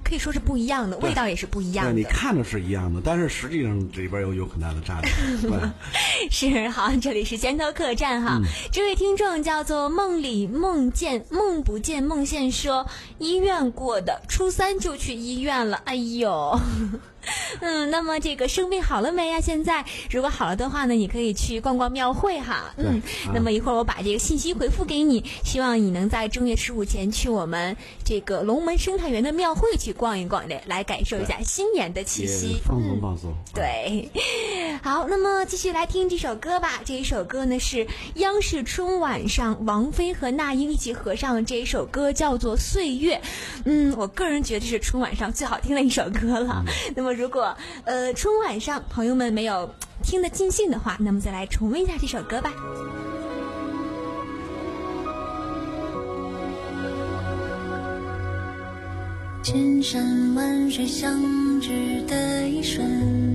可以说是不一样的，味道也是不一样的。 对，你看着是一样的，但是实际上里边有有很大的差别。 是，好，这里是尖头客栈哈、嗯。这位听众叫做梦里梦见梦不见梦见说，医院过的，初三就去医院了，哎呦。嗯，那么这个生病好了没呀？现在如果好了的话呢，你可以去逛逛庙会哈。嗯，啊、那么一会儿我把这个信息回复给你，希望你能在正月十五前去我们这个龙门生态园的庙会去逛一逛的，来感受一下新年的气息， 放松放松。 对，好，那么继续来听这首歌吧。这一首歌呢是央视春晚上王菲和那英一起合唱的这一首歌，叫做《岁月》。嗯，我个人觉得是春晚上最好听的一首歌了。嗯、那么如果呃春晚上朋友们没有听得尽兴的话，那么再来重温一下这首歌吧。 千山万水相知的一瞬，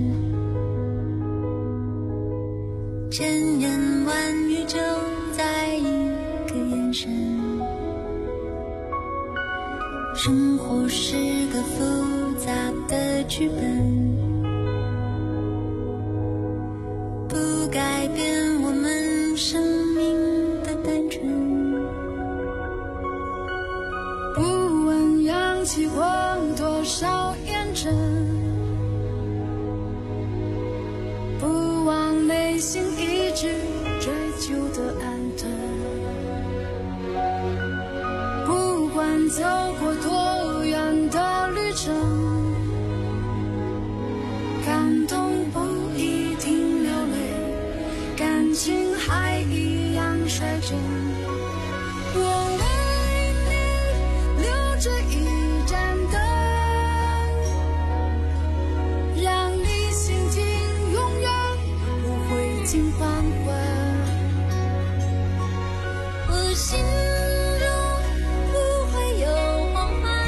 千言万语就在一个眼神。生活是个复杂的剧本，不改变我们生命的单纯。 不问扬起过多少烟尘，不忘内心一直追求的安顿。不管走过多远的旅程，感动不一定流泪，感情还一样率真。我为你留着一盏灯，让你心境永远不会尽黄昏。 我心中不会有慌乱，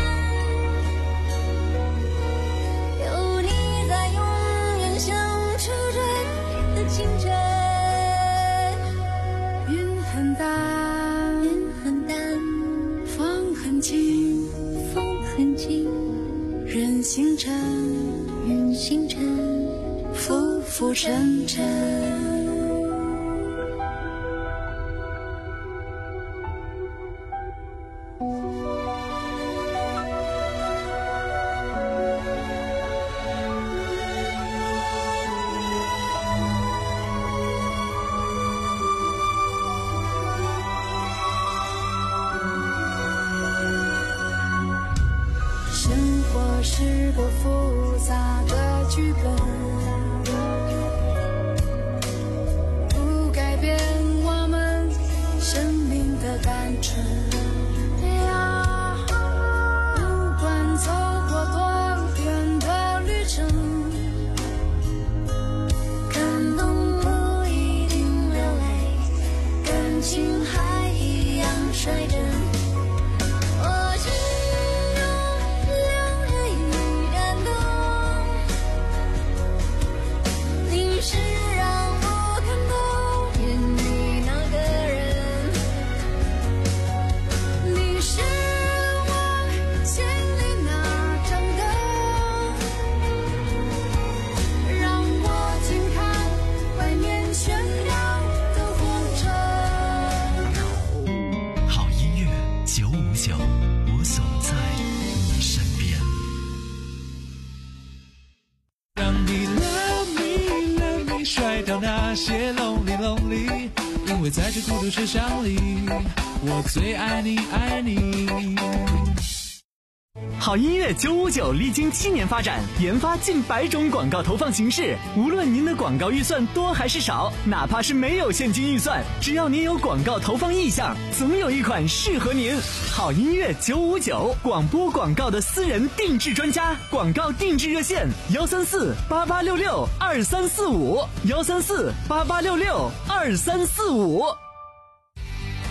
有你在永远相处着的清晨。 云很淡， 云很淡， 风很轻， 风很轻， 人星辰， 人星辰， 浮浮沉沉。是个复杂的剧本，不改变我们生命的单纯。不管走过多远的旅程， 感动不一定流泪，感情还一样率真。 那些 lonely lonely， 因为在这孤独车厢里，我最爱你爱你。 好音乐九五九历经七年发展，研发近百种广告投放形式。无论您的广告预算多还是少，哪怕是没有现金预算，只要您有广告投放意向，总有一款适合您。好音乐九五九，广播广告的私人定制专家，广告定制热线幺三四八八六六二三四五幺三四八八六六二三四五。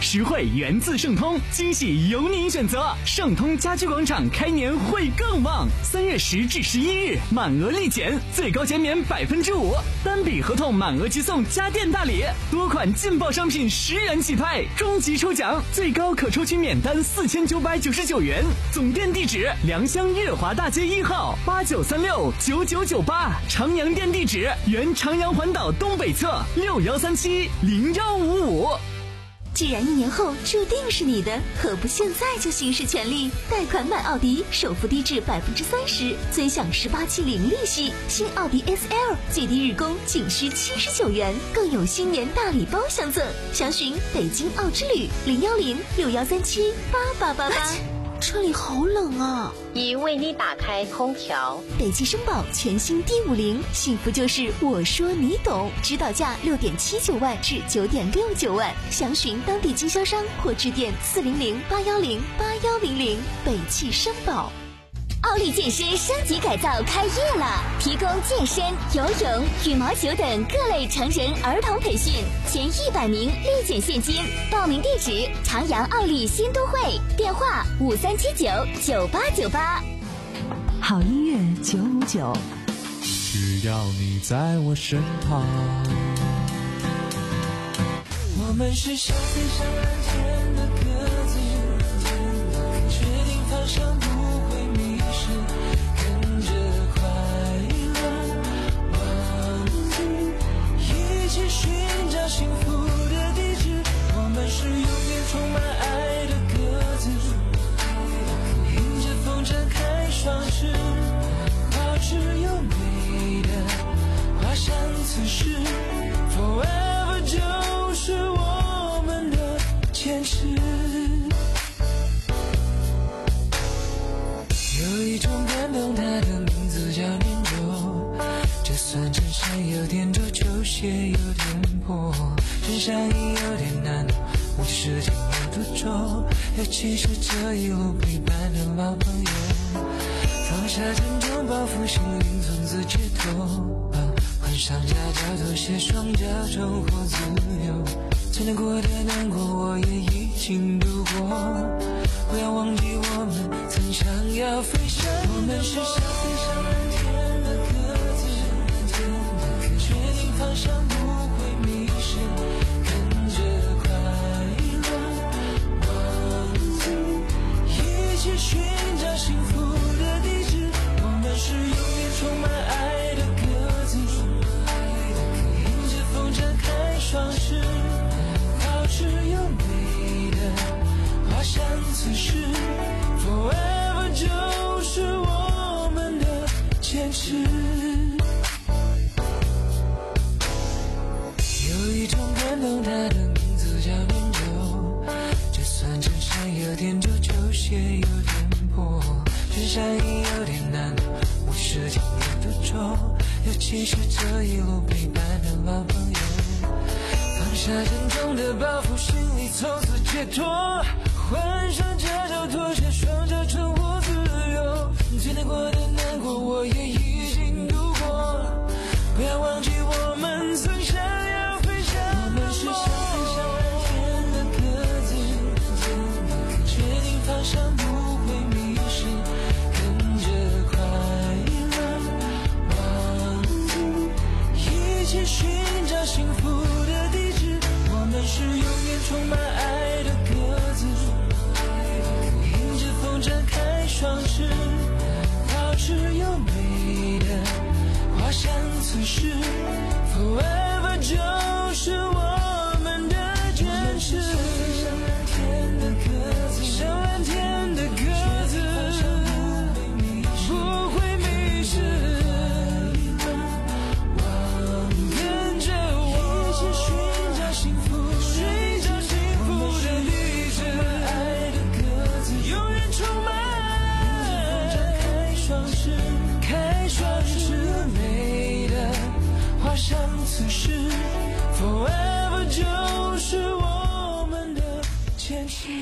实惠源自盛通，惊喜由您选择。盛通家居广场开年会更旺，三月十至十一日满额立减，最高减免百分之五，单笔合同满额即送家电大礼，多款劲爆商品十元起拍，终极抽奖最高可抽取免单四千九百九十九元。总店地址：良乡月华大街一号八九三六九九九八，长阳店地址：原长阳环岛东北侧六幺三七零幺五五。 既然一年后注定是你的，何不现在就行使权利？贷款买奥迪，首付低至百分之三十，尊享十八期零利息。新奥迪 S L 最低日供仅需七十九元，更有新年大礼包相赠。详询北京奥之旅零幺零六幺三七八八八八。车里好冷啊！ 已为你打开空调。 北汽绅宝全新 D 五零，幸福就是我说你懂，指导价六点七九万至九点六九万，详询当地经销商或致电四零零八幺零八幺零零。北汽绅宝。 奥利健身升级改造开业了，提供健身、游泳、羽毛球等各类成人儿童培训，前一百名立减现金。报名地址：长阳奥利新都会，电话五三七九九八九八。 好音乐九五九， 只要你在我身旁。 我们是相飞上蓝天的鸽子，确定方向不会迷失，跟着快乐忘记一起寻找幸福的地址。我们是永远充满爱的鸽子，迎着风展开双翅，保持优美的滑翔姿势。 Forever 就是我们的坚持。有一种感动，它的名字叫念旧，就算衬衫有点皱，球鞋有点破，身上也有点难懂，无计时间有多重，尤其是这一路陪伴的老朋友。放下沉重包袱，心灵从此解脱，换上夹脚拖鞋，双脚重获自由。最难过的难过，我也已经度过。不要忘记我们曾想要飞翔，我们是想飞上蓝天的鸽子，确定方向不会迷失，跟着快乐忘记一起寻找幸福的地址。我们是永远充满爱的鸽子，迎着风展开双翅，保持优美的滑翔姿势。Forever 就是我们的坚持。有一种感动，它的名字叫念旧，就算衬衫有点皱，球鞋有点破，身上也有点难懂，无计时间有多重，尤其是这一路陪伴的老朋友。放下沉重的包袱，心里从此解脱，换上夹脚拖鞋，双脚重获自由。最难过的难过，我也已经度过。不要忘记我们曾想要飞翔的梦。我们是想飞上蓝天的鸽子，确定方向不会迷失，跟着快乐忘记一起寻找幸福的地址。我们是永远充满爱的鸽子，迎着风展开双翅，保持优美的滑翔姿势。Forever 就是我们的坚持。像蓝天的鸽子，像蓝天的鸽子，不会迷失。跟着我一起寻找幸福，寻找幸福的地址。爱的鸽子永远充满爱，开双翅，开双翅，美的滑翔姿势。Forever 就是我们的坚持。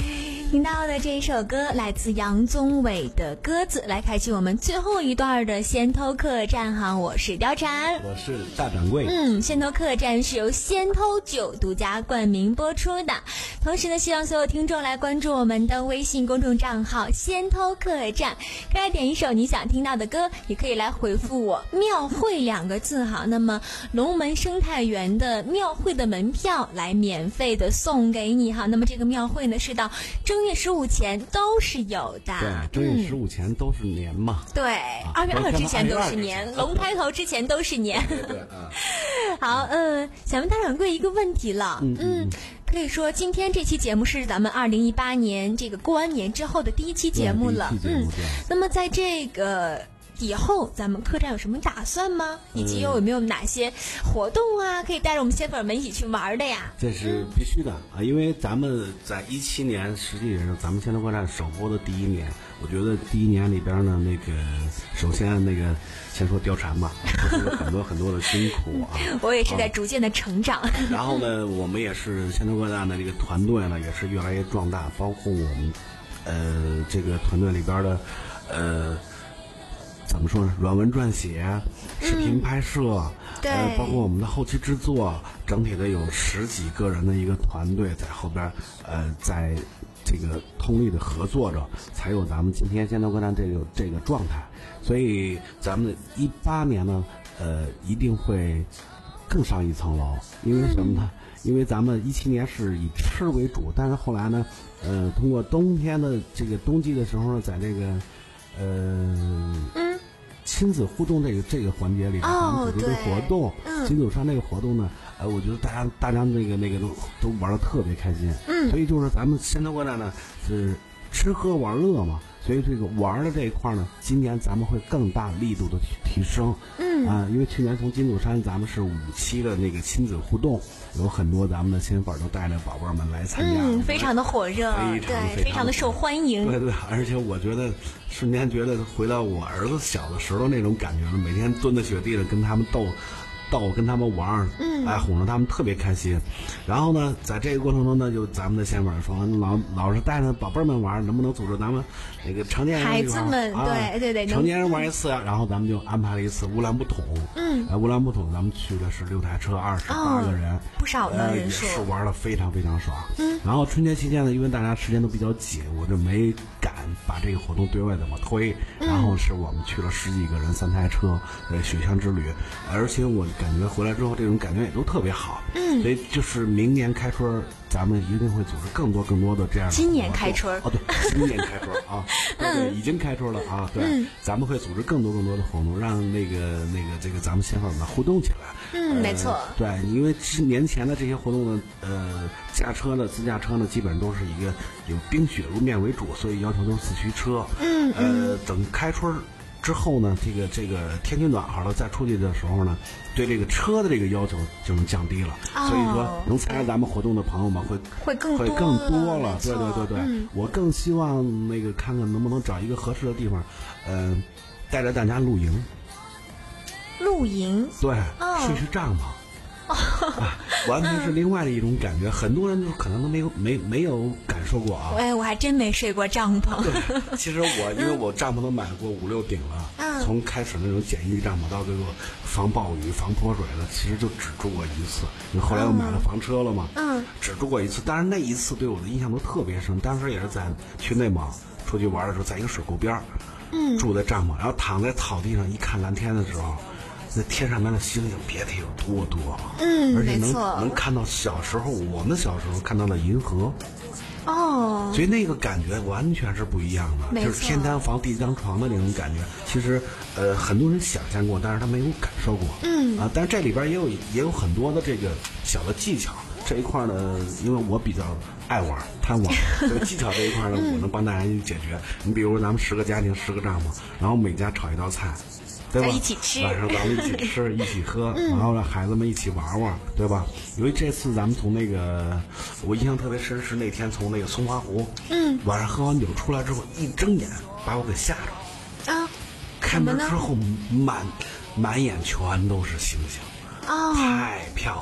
听到的这一首歌来自杨宗纬的《鸽子》，来开启我们最后一段的先偷客栈哈。我是貂蝉， 我是大掌柜。 嗯，先偷客栈是由先偷酒独家冠名播出的。同时呢，希望所有听众来关注我们的微信公众账号先偷客栈，可以来点一首你想听到的歌，也可以来回复我庙会两个字哈。那么龙门生态园的庙会的门票来免费的送给你哈。那么这个庙会呢是到正月十五前都是有的。 对，正月十五前都是年嘛。 嗯、对，二月二之前都是年，龙抬头之前都是年。 对对啊。 好，嗯、呃，想问大掌柜一个问题了，嗯。嗯可以说今天这期节目是咱们二零一八年这个过完年之后的第一期节目了。 嗯， 那么在这个以后咱们客栈有什么打算吗？以及有没有哪些活动啊可以带着我们仙粉们一起去玩的呀？ 这是必须的啊，因为咱们在一七年实际是咱们仙头客栈首播的第一年，我觉得第一年里边呢，那个首先那个先说貂蝉吧，有很多很多的辛苦啊。 我也是在逐渐的成长。 啊、然后呢，我们也是仙头客栈的这个团队呢，也是越来越壮大，包括我们呃这个团队里边的呃。怎么说呢？软文撰写、视频拍摄，嗯、 对、 呃，包括我们的后期制作，整体的有十几个人的一个团队在后边，呃，在这个通力的合作着，才有咱们今天仙头客栈这个这个状态。所以咱们一八年呢，呃，一定会更上一层楼，因为什么呢？嗯、因为咱们一七年是以吃为主，但是后来呢，呃，通过冬天的这个冬季的时候呢，在这个，呃，嗯。亲子互动这个这个环节里，咱们组织的活动， 嗯， 金祖山这个活动呢，呃，我觉得大家大家那个那个都都玩的特别开心，嗯，所以就是咱们仙头客栈呢是吃喝玩乐嘛，所以这个玩的这一块呢，今年咱们会更大力度的提升，嗯啊、呃，因为去年从金祖山咱们是五期的那个亲子互动，有很多咱们的仙粉都带着宝贝们来参加， 嗯，非常的火热，对，非常的受欢迎， 对对，而且我觉得瞬间觉得回到我儿子小的时候那种感觉了，每天蹲在雪地上跟他们斗。逗跟他们玩，嗯，哎，哄着他们特别开心。然后呢，在这个过程中呢，就咱们的仙粉说，老老是带着宝贝们玩，能不能组织咱们那个成年人孩子们， 啊、 对对对， 成年人玩一次啊？然后咱们就安排了一次乌兰布统，嗯，哎，乌兰布统咱们去的是六台车，二十八个人，哦、 不少呢人数， 也是玩的非常非常爽。嗯，然后春节期间呢，因为大家时间都比较紧，我就没敢把这个活动对外怎么推。嗯、然后是我们去了十几个人，三台车，呃，雪乡之旅，而且我。感觉回来之后，这种感觉也都特别好。嗯，所以就是明年开春，咱们一定会组织更多更多的这样的。 今年开春哦，对，今年开春啊，对对，已经开春了啊，对，嗯、咱们会组织更多更多的活动，让那个那个这个咱们仙粉们互动起来。 嗯，呃、没错。 对，因为年前的这些活动呢，呃，驾车的自驾车呢，基本上都是一个有冰雪路面为主，所以要求都是四驱车。嗯，呃，等开春之后呢，这个这个天气暖和了，再出去的时候呢，对这个车的这个要求就能降低了。哦、所以说，能参加咱们活动的朋友们会会更会更多了。对对对对， 嗯、 我更希望那个看看能不能找一个合适的地方，嗯、呃，带着大家露营。 露营？ 对， 哦、 睡睡帐篷。啊，完全是另外的一种感觉，嗯、很多人就可能都没有没没有感受过啊。 哎，我还真没睡过帐篷。 对，其实我因为我帐篷都买过五六顶了，嗯、从开始那种简易帐篷到最后防暴雨、防泼水的，其实就只住过一次。因为后来我买了房车了嘛，嗯，只住过一次。但是那一次对我的印象都特别深。当时也是在去内蒙出去玩的时候，在一个水沟边儿，嗯，住在帐篷，然后躺在草地上一看蓝天的时候。那天上面的星星别提有多多， 嗯， 而且能没错能看到小时候我们小时候看到的银河， 哦， 所以那个感觉完全是不一样的，就是天当房地当床的那种感觉。其实，呃，很多人想象过，但是他没有感受过，嗯啊，但是这里边也有也有很多的这个小的技巧。这一块呢，因为我比较爱玩贪玩，这个技巧这一块呢，嗯、我能帮大家去解决。你比如咱们十个家庭十个帐篷，然后每家炒一道菜。对吧？ 一起吃， 晚上咱们一起吃，一起喝，嗯、然后让孩子们一起玩玩，对吧？因为这次咱们从那个，我印象特别深是那天从那个松花湖，嗯，晚上喝完酒出来之后，一睁眼把我给吓着啊！开门之后满满眼全都是星星，哦，太漂亮了。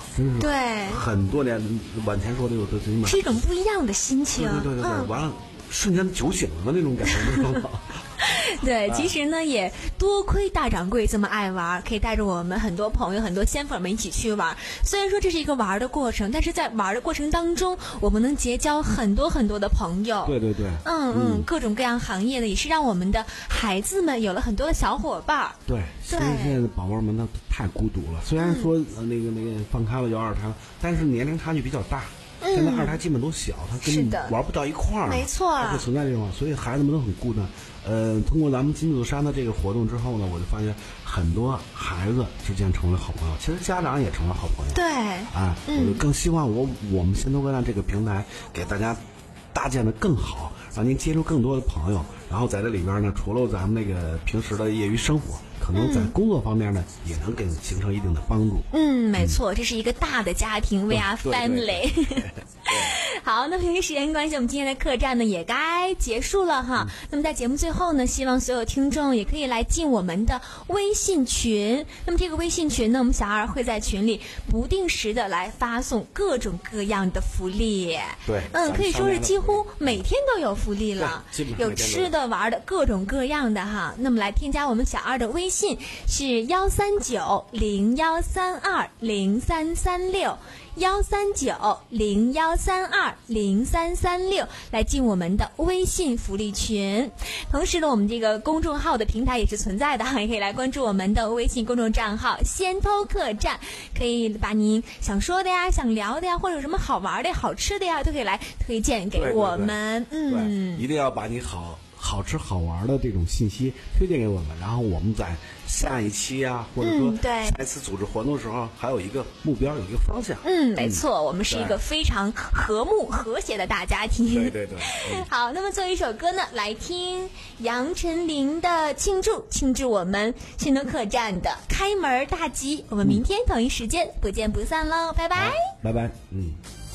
真是对， 很多年往前说的有的真是一种不一样的心情。 对对对对， 嗯、 完了瞬间酒醒了那种感觉，知道吗？ 对，其实呢，也多亏大掌柜这么爱玩，可以带着我们很多朋友、很多仙粉们一起去玩。虽然说这是一个玩的过程，但是在玩的过程当中，我们能结交很多很多的朋友。 对对对， 嗯嗯，各种各样行业的，也是让我们的孩子们有了很多的小伙伴。 对，现在现在的宝宝们呢太孤独了。虽然说、嗯呃、那个那个放开了有二胎，但是年龄差距比较大。 嗯、 现在二胎基本都小，他跟你玩不到一块儿， 没错， 会存在这种，所以孩子们都很孤单。呃，通过咱们金子山的这个活动之后呢，我就发现很多孩子之间成为好朋友，其实家长也成了好朋友。 对， 啊，嗯、我就更希望我我们仙头客栈这个平台给大家搭建的更好，让您接触更多的朋友。然后在这里边呢，除了咱们那个平时的业余生活，可能在工作方面呢，嗯、也能给你形成一定的帮助。 嗯，没错，嗯、这是一个大的家庭 ，We are family。好，那由于时间关系，我们今天的客栈呢也该结束了哈。嗯、那么在节目最后呢，希望所有听众也可以来进我们的微信群。那么这个微信群呢，我们小二会在群里不定时的来发送各种各样的福利。 对， 嗯，可以说是几乎每天都有福利了，有吃的、玩的，各种各样的哈。那么来添加我们小二的微信是幺三九零幺三二零三三六。幺三九零幺三二零三三六来进我们的微信福利群。同时呢，我们这个公众号的平台也是存在的，也可以来关注我们的微信公众账号仙偷客栈，可以把您想说的呀、想聊的呀，或者有什么好玩的、好吃的呀，都可以来推荐给我们。 对对对嗯，对，一定要把你好好吃好玩的这种信息推荐给我们，然后我们在下一期啊，或者说下一次组织活动的时候，还有一个目标，有一个方向。 嗯，没错，我们是一个非常和睦和谐的大家庭。 对对对。嗯、 好，那么最后一首歌呢，来听杨丞琳的《庆祝》，庆祝我们仙头客栈的开门大吉。我们明天同一时间不见不散喽，拜拜。 拜拜，嗯。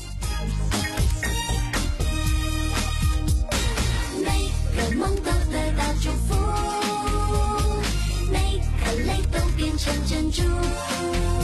每个梦都得到祝福，每颗泪都变成珍珠。